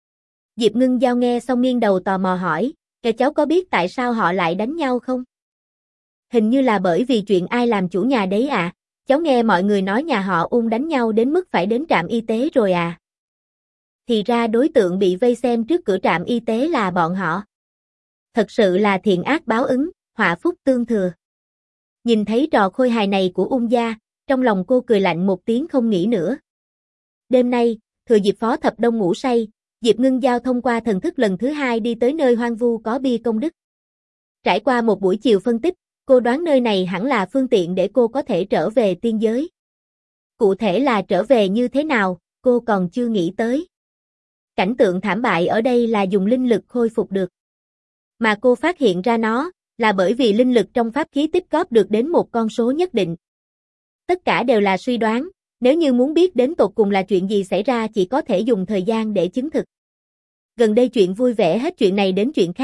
Diệp Ngưng Giao nghe xong nghiêng đầu tò mò hỏi, "Kệ cháu có biết tại sao họ lại đánh nhau không?" "Hình như là bởi vì chuyện ai làm chủ nhà đấy à, cháu nghe mọi người nói nhà họ Uông đánh nhau đến mức phải đến trạm y tế rồi à." Thì ra đối tượng bị vây xem trước cửa trạm y tế là bọn họ. Thật sự là thiện ác báo ứng, họa phúc tương thừa. Nhìn thấy trò khôi hài này của Ung gia, trong lòng cô cười lạnh một tiếng không nghĩ nữa. Đêm nay, thừa dịp Phó Thập Đông ngủ say, Diệp Ngưng Giao thông qua thần thức lần thứ hai đi tới nơi hoang vu có bia công đức. Trải qua một buổi chiều phân tích, cô đoán nơi này hẳn là phương tiện để cô có thể trở về tiên giới. Cụ thể là trở về như thế nào, cô còn chưa nghĩ tới. Cảnh tượng thảm bại ở đây là dùng linh lực khôi phục được. Mà cô phát hiện ra nó, là bởi vì linh lực trong pháp khí tích góp được đến một con số nhất định. Tất cả đều là suy đoán, nếu như muốn biết đến tột cùng là chuyện gì xảy ra chỉ có thể dùng thời gian để chứng thực. Gần đây chuyện vui vẻ hết chuyện này đến chuyện khác,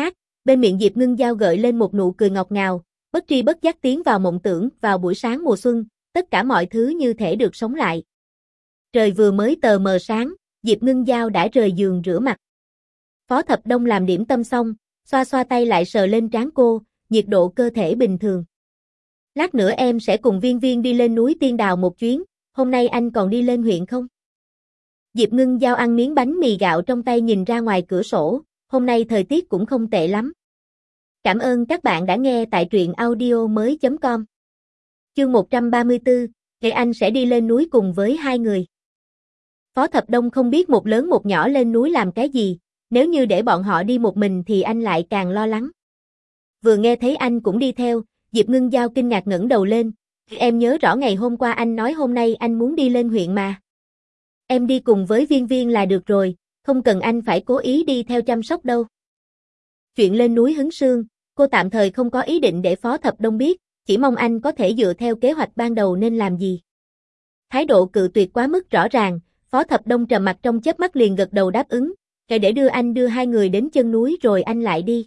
Bên miệng Diệp Ngưng Giao gợi lên một nụ cười ngọt ngào, bất tri bất giác tiến vào mộng tưởng, vào buổi sáng mùa xuân, tất cả mọi thứ như thể được sống lại. Trời vừa mới tờ mờ sáng, Diệp Ngưng Giao đã rời giường rửa mặt. Phó Thập Đông làm điểm tâm xong, xoa xoa tay lại sờ lên trán cô, nhiệt độ cơ thể bình thường. Lát nữa em sẽ cùng Viên Viên đi lên núi Tiên Đào một chuyến, hôm nay anh còn đi lên huyện không? Diệp Ngưng Giao ăn miếng bánh mì gạo trong tay nhìn ra ngoài cửa sổ, hôm nay thời tiết cũng không tệ lắm. Cảm ơn các bạn đã nghe tại truyện audio mới chấm com. Chương một trăm ba mươi tư, ngày anh sẽ đi lên núi cùng với hai người. Phó Thập Đông không biết một lớn một nhỏ lên núi làm cái gì, nếu như để bọn họ đi một mình thì anh lại càng lo lắng. Vừa nghe thấy anh cũng đi theo, Diệp Ngưng Giao kinh ngạc ngẩng đầu lên, em nhớ rõ ngày hôm qua anh nói hôm nay anh muốn đi lên huyện mà. Em đi cùng với Viên Viên là được rồi, không cần anh phải cố ý đi theo chăm sóc đâu. Chuyện lên núi Hứng Sương, cô tạm thời không có ý định để Phó Thập Đông biết, chỉ mong anh có thể dựa theo kế hoạch ban đầu nên làm gì. Thái độ cự tuyệt quá mức rõ ràng, Phó Thập Đông trầm mặt trong chớp mắt liền gật đầu đáp ứng, kể để đưa anh đưa hai người đến chân núi rồi anh lại đi.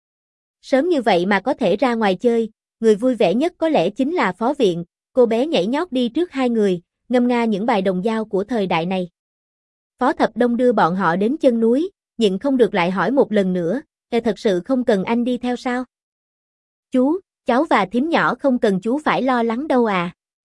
Sớm như vậy mà có thể ra ngoài chơi, người vui vẻ nhất có lẽ chính là Phó Viện, cô bé nhảy nhót đi trước hai người, ngâm nga những bài đồng dao của thời đại này. Phó Thập Đông đưa bọn họ đến chân núi, nhịn không được lại hỏi một lần nữa, "Kẻ thật sự không cần anh đi theo sao?" "Chú, cháu và thím nhỏ không cần chú phải lo lắng đâu à."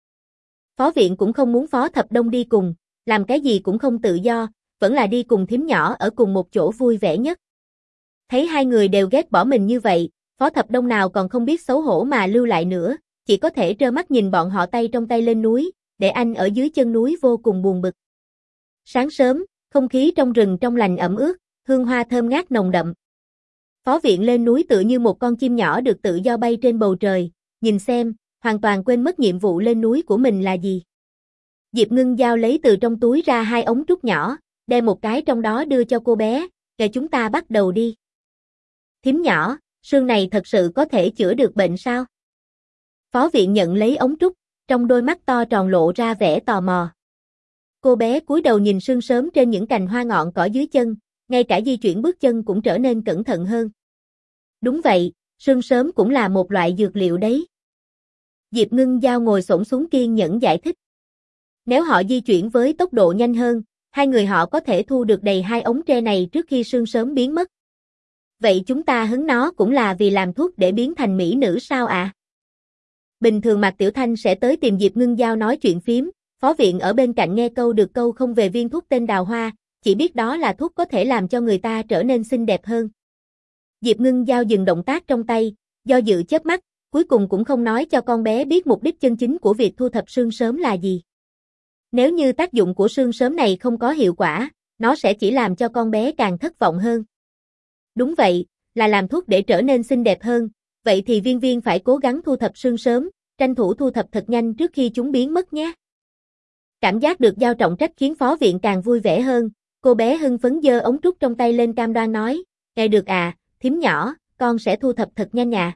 Phó Viện cũng không muốn Phó Thập Đông đi cùng, làm cái gì cũng không tự do, vẫn là đi cùng thím nhỏ ở cùng một chỗ vui vẻ nhất. Thấy hai người đều ghét bỏ mình như vậy, Phó Thập Đông nào còn không biết xấu hổ mà lưu lại nữa, chỉ có thể trơ mắt nhìn bọn họ tay trong tay lên núi, để anh ở dưới chân núi vô cùng buồn bực. Sáng sớm, không khí trong rừng trong lành ẩm ướt, hương hoa thơm ngát nồng đậm. Phó Viện lên núi tựa như một con chim nhỏ được tự do bay trên bầu trời, nhìn xem, hoàn toàn quên mất nhiệm vụ lên núi của mình là gì. Diệp Ngưng Giao lấy từ trong túi ra hai ống trúc nhỏ, đem một cái trong đó đưa cho cô bé, "Kể chúng ta bắt đầu đi." "Thím nhỏ, sương này thật sự có thể chữa được bệnh sao?" Phó Viện nhận lấy ống trúc, trong đôi mắt to tròn lộ ra vẻ tò mò. Cô bé cúi đầu nhìn sương sớm trên những cành hoa ngọn cỏ dưới chân, ngay cả di chuyển bước chân cũng trở nên cẩn thận hơn. "Đúng vậy, sương sớm cũng là một loại dược liệu đấy." Diệp Ngưng Giao ngồi xổm xuống kiên nhẫn giải thích. Nếu họ di chuyển với tốc độ nhanh hơn, hai người họ có thể thu được đầy hai ống tre này trước khi sương sớm biến mất. "Vậy chúng ta hứng nó cũng là vì làm thuốc để biến thành mỹ nữ sao ạ?" À? Bình thường Mạc Tiểu Thanh sẽ tới tìm Diệp Ngưng Giao nói chuyện phím, Phó Viện ở bên cạnh nghe câu được câu không về viên thuốc tên đào hoa, chỉ biết đó là thuốc có thể làm cho người ta trở nên xinh đẹp hơn. Diệp Ngưng Giao dừng động tác trong tay, do dự chớp mắt, cuối cùng cũng không nói cho con bé biết mục đích chân chính của việc thu thập sương sớm là gì. Nếu như tác dụng của sương sớm này không có hiệu quả, nó sẽ chỉ làm cho con bé càng thất vọng hơn. Đúng vậy, là làm thuốc để trở nên xinh đẹp hơn, vậy thì Viên Viên phải cố gắng thu thập sương sớm, tranh thủ thu thập thật nhanh trước khi chúng biến mất nhé. Cảm giác được giao trọng trách khiến Phó Viện càng vui vẻ hơn, cô bé hưng phấn giơ ống trúc trong tay lên cam đoan nói, "Nghe được à, thím nhỏ, con sẽ thu thập thật nhanh à."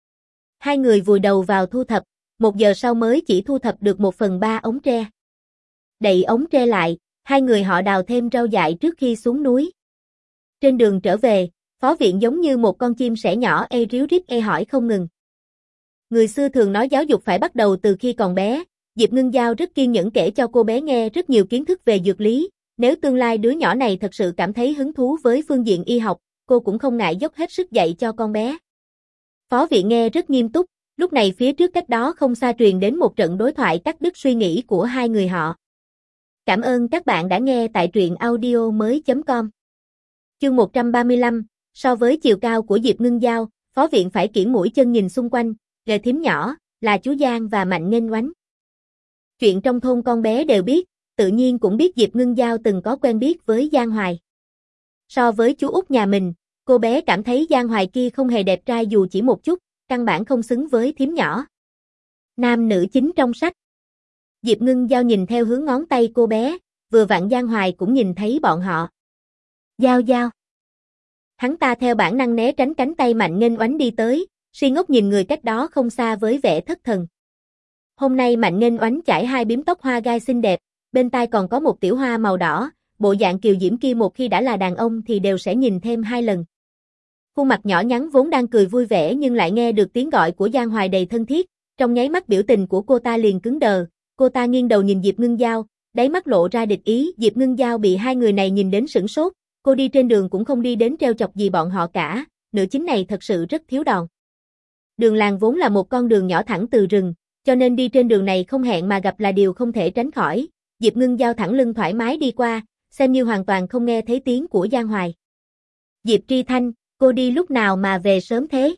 Hai người vùi đầu vào thu thập, một giờ sau mới chỉ thu thập được một phần ba ống tre. Đậy ống tre lại, hai người họ đào thêm rau dại trước khi xuống núi. Trên đường trở về, Phó Viện giống như một con chim sẻ nhỏ e ríu rít e hỏi không ngừng. Người xưa thường nói giáo dục phải bắt đầu từ khi còn bé, Diệp Ngưng Giao rất kiên nhẫn kể cho cô bé nghe rất nhiều kiến thức về dược lý, nếu tương lai đứa nhỏ này thật sự cảm thấy hứng thú với phương diện y học, cô cũng không ngại dốc hết sức dạy cho con bé. Phó Viện nghe rất nghiêm túc, lúc này phía trước cách đó không xa truyền đến một trận đối thoại cắt đứt suy nghĩ của hai người họ. Cảm ơn các bạn đã nghe tại truyện audio mới chấm com. Chương một trăm ba mươi lăm, so với chiều cao của Diệp Ngưng Giao, Phó Viện phải kiễng mũi chân nhìn xung quanh, "Gờ thím nhỏ, là chú Giang và Mạnh Nghênh Oánh." Chuyện trong thôn con bé đều biết, tự nhiên cũng biết Diệp Ngưng Giao từng có quen biết với Giang Hoài. So với chú út nhà mình, cô bé cảm thấy Giang Hoài kia không hề đẹp trai dù chỉ một chút, căn bản không xứng với thím nhỏ. Nam nữ chính trong sách. Diệp Ngưng Giao nhìn theo hướng ngón tay cô bé, vừa vặn Giang Hoài cũng nhìn thấy bọn họ. "Giao Giao." Hắn ta theo bản năng né tránh cánh tay Mạnh Nghênh Oánh đi tới, si ngốc nhìn người cách đó không xa với vẻ thất thần. Hôm nay Mạnh Nghênh Oánh chải hai bím tóc hoa gai xinh đẹp, bên tai còn có một tiểu hoa màu đỏ, bộ dạng kiều diễm kia một khi đã là đàn ông thì đều sẽ nhìn thêm hai lần. Khuôn mặt nhỏ nhắn vốn đang cười vui vẻ nhưng lại nghe được tiếng gọi của Giang Hoài đầy thân thiết, trong nháy mắt biểu tình của cô ta liền cứng đờ, cô ta nghiêng đầu nhìn Diệp Ngưng Giao, đáy mắt lộ ra địch ý, Diệp Ngưng Giao bị hai người này nhìn đến sửng sốt, cô đi trên đường cũng không đi đến trêu chọc gì bọn họ cả, nữ chính này thật sự rất thiếu đòn. Đường làng vốn là một con đường nhỏ thẳng từ rừng, cho nên đi trên đường này không hẹn mà gặp là điều không thể tránh khỏi, Diệp Ngưng Giao thẳng lưng thoải mái đi qua, xem như hoàn toàn không nghe thấy tiếng của Giang Hoài. Diệp Tri Thanh, cô đi lúc nào mà về sớm thế?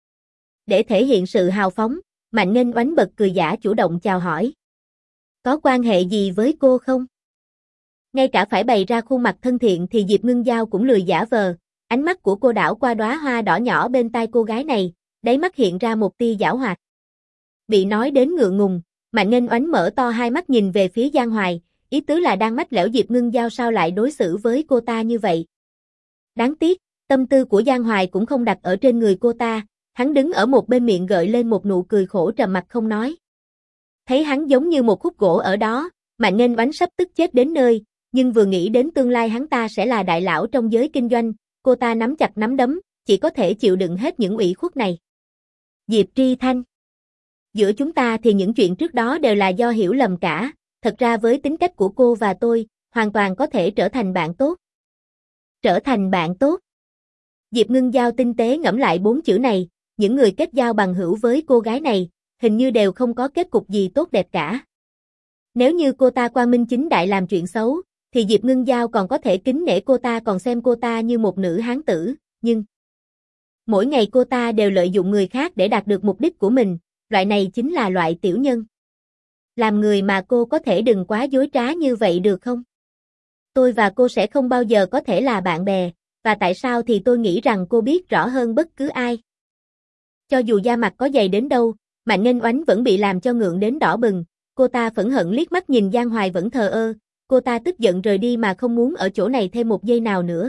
Để thể hiện sự hào phóng, Mạnh Nghênh Oánh bật cười giả chủ động chào hỏi. Có quan hệ gì với cô không? Ngay cả phải bày ra khuôn mặt thân thiện thì Diệp Ngưng Giao cũng lười giả vờ, ánh mắt của cô đảo qua đóa hoa đỏ nhỏ bên tai cô gái này, đáy mắt hiện ra một tia giảo hoạt. Bị nói đến ngượng ngùng, Mạnh Nghênh Oánh mở to hai mắt nhìn về phía Giang Hoài, ý tứ là đang mách lẻo Diệp Ngưng Giao sao lại đối xử với cô ta như vậy. Đáng tiếc, tâm tư của Giang Hoài cũng không đặt ở trên người cô ta, hắn đứng ở một bên miệng gợi lên một nụ cười khổ trầm mặc không nói. Thấy hắn giống như một khúc gỗ ở đó, Mạnh Nghênh Oánh sắp tức chết đến nơi, nhưng vừa nghĩ đến tương lai hắn ta sẽ là đại lão trong giới kinh doanh, cô ta nắm chặt nắm đấm, chỉ có thể chịu đựng hết những ủy khuất này. Diệp Tri Thanh, giữa chúng ta thì những chuyện trước đó đều là do hiểu lầm cả, thật ra với tính cách của cô và tôi, hoàn toàn có thể trở thành bạn tốt. Trở thành bạn tốt. Diệp Ngưng Giao tinh tế ngẫm lại bốn chữ này, những người kết giao bằng hữu với cô gái này, hình như đều không có kết cục gì tốt đẹp cả. Nếu như cô ta quang minh chính đại làm chuyện xấu, thì Diệp Ngưng Giao còn có thể kính nể cô ta còn xem cô ta như một nữ hán tử, nhưng mỗi ngày cô ta đều lợi dụng người khác để đạt được mục đích của mình, loại này chính là loại tiểu nhân. Làm người mà cô có thể đừng quá dối trá như vậy được không? Tôi và cô sẽ không bao giờ có thể là bạn bè, và tại sao thì tôi nghĩ rằng cô biết rõ hơn bất cứ ai. Cho dù da mặt có dày đến đâu, Mạnh Nghênh Oánh vẫn bị làm cho ngượng đến đỏ bừng, cô ta phẫn hận liếc mắt nhìn Giang Hoài vẫn thờ ơ, cô ta tức giận rời đi mà không muốn ở chỗ này thêm một giây nào nữa.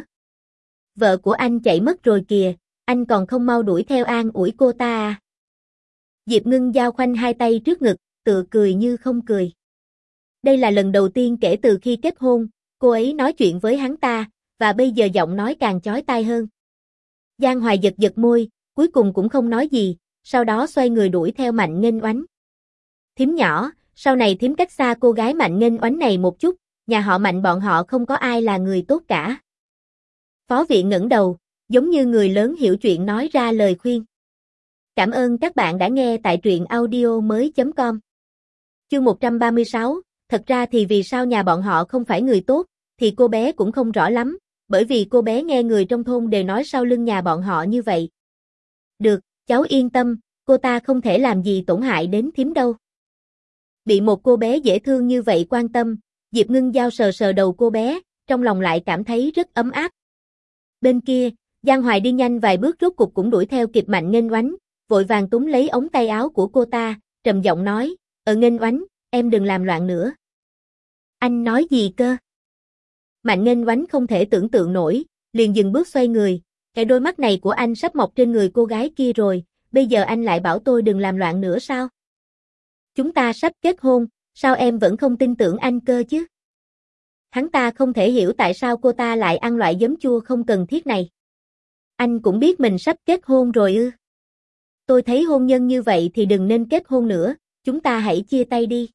Vợ của anh chạy mất rồi kìa, anh còn không mau đuổi theo an ủi cô ta à? Diệp Ngưng Giao khoanh hai tay trước ngực, tự cười như không cười. Đây là lần đầu tiên kể từ khi kết hôn, cô ấy nói chuyện với hắn ta, và bây giờ giọng nói càng chói tai hơn. Giang Hoài giật giật môi, cuối cùng cũng không nói gì, sau đó xoay người đuổi theo Mạnh Nghênh Oánh. Thím nhỏ, sau này thím cách xa cô gái Mạnh Nghênh Oánh này một chút, nhà họ Mạnh bọn họ không có ai là người tốt cả. Phó Viện ngẩng đầu, giống như người lớn hiểu chuyện nói ra lời khuyên. Cảm ơn các bạn đã nghe tại truyện audio mới chấm com. Chương một trăm ba mươi sáu, thật ra thì vì sao nhà bọn họ không phải người tốt, thì cô bé cũng không rõ lắm, bởi vì cô bé nghe người trong thôn đều nói sau lưng nhà bọn họ như vậy. Được, cháu yên tâm, cô ta không thể làm gì tổn hại đến thím đâu. Bị một cô bé dễ thương như vậy quan tâm, Diệp Ngưng Giao sờ sờ đầu cô bé, trong lòng lại cảm thấy rất ấm áp. Bên kia, Giang Hoài đi nhanh vài bước rốt cục cũng đuổi theo kịp Mạnh Nghênh Oánh, vội vàng túm lấy ống tay áo của cô ta, trầm giọng nói, "Ờ Nghênh Oánh, em đừng làm loạn nữa." Anh nói gì cơ? Mạnh Nghênh Oánh không thể tưởng tượng nổi, liền dừng bước xoay người, cái đôi mắt này của anh sắp mọc trên người cô gái kia rồi, bây giờ anh lại bảo tôi đừng làm loạn nữa sao? Chúng ta sắp kết hôn, sao em vẫn không tin tưởng anh cơ chứ? Hắn ta không thể hiểu tại sao cô ta lại ăn loại giấm chua không cần thiết này. Anh cũng biết mình sắp kết hôn rồi ư? Tôi thấy hôn nhân như vậy thì đừng nên kết hôn nữa, chúng ta hãy chia tay đi.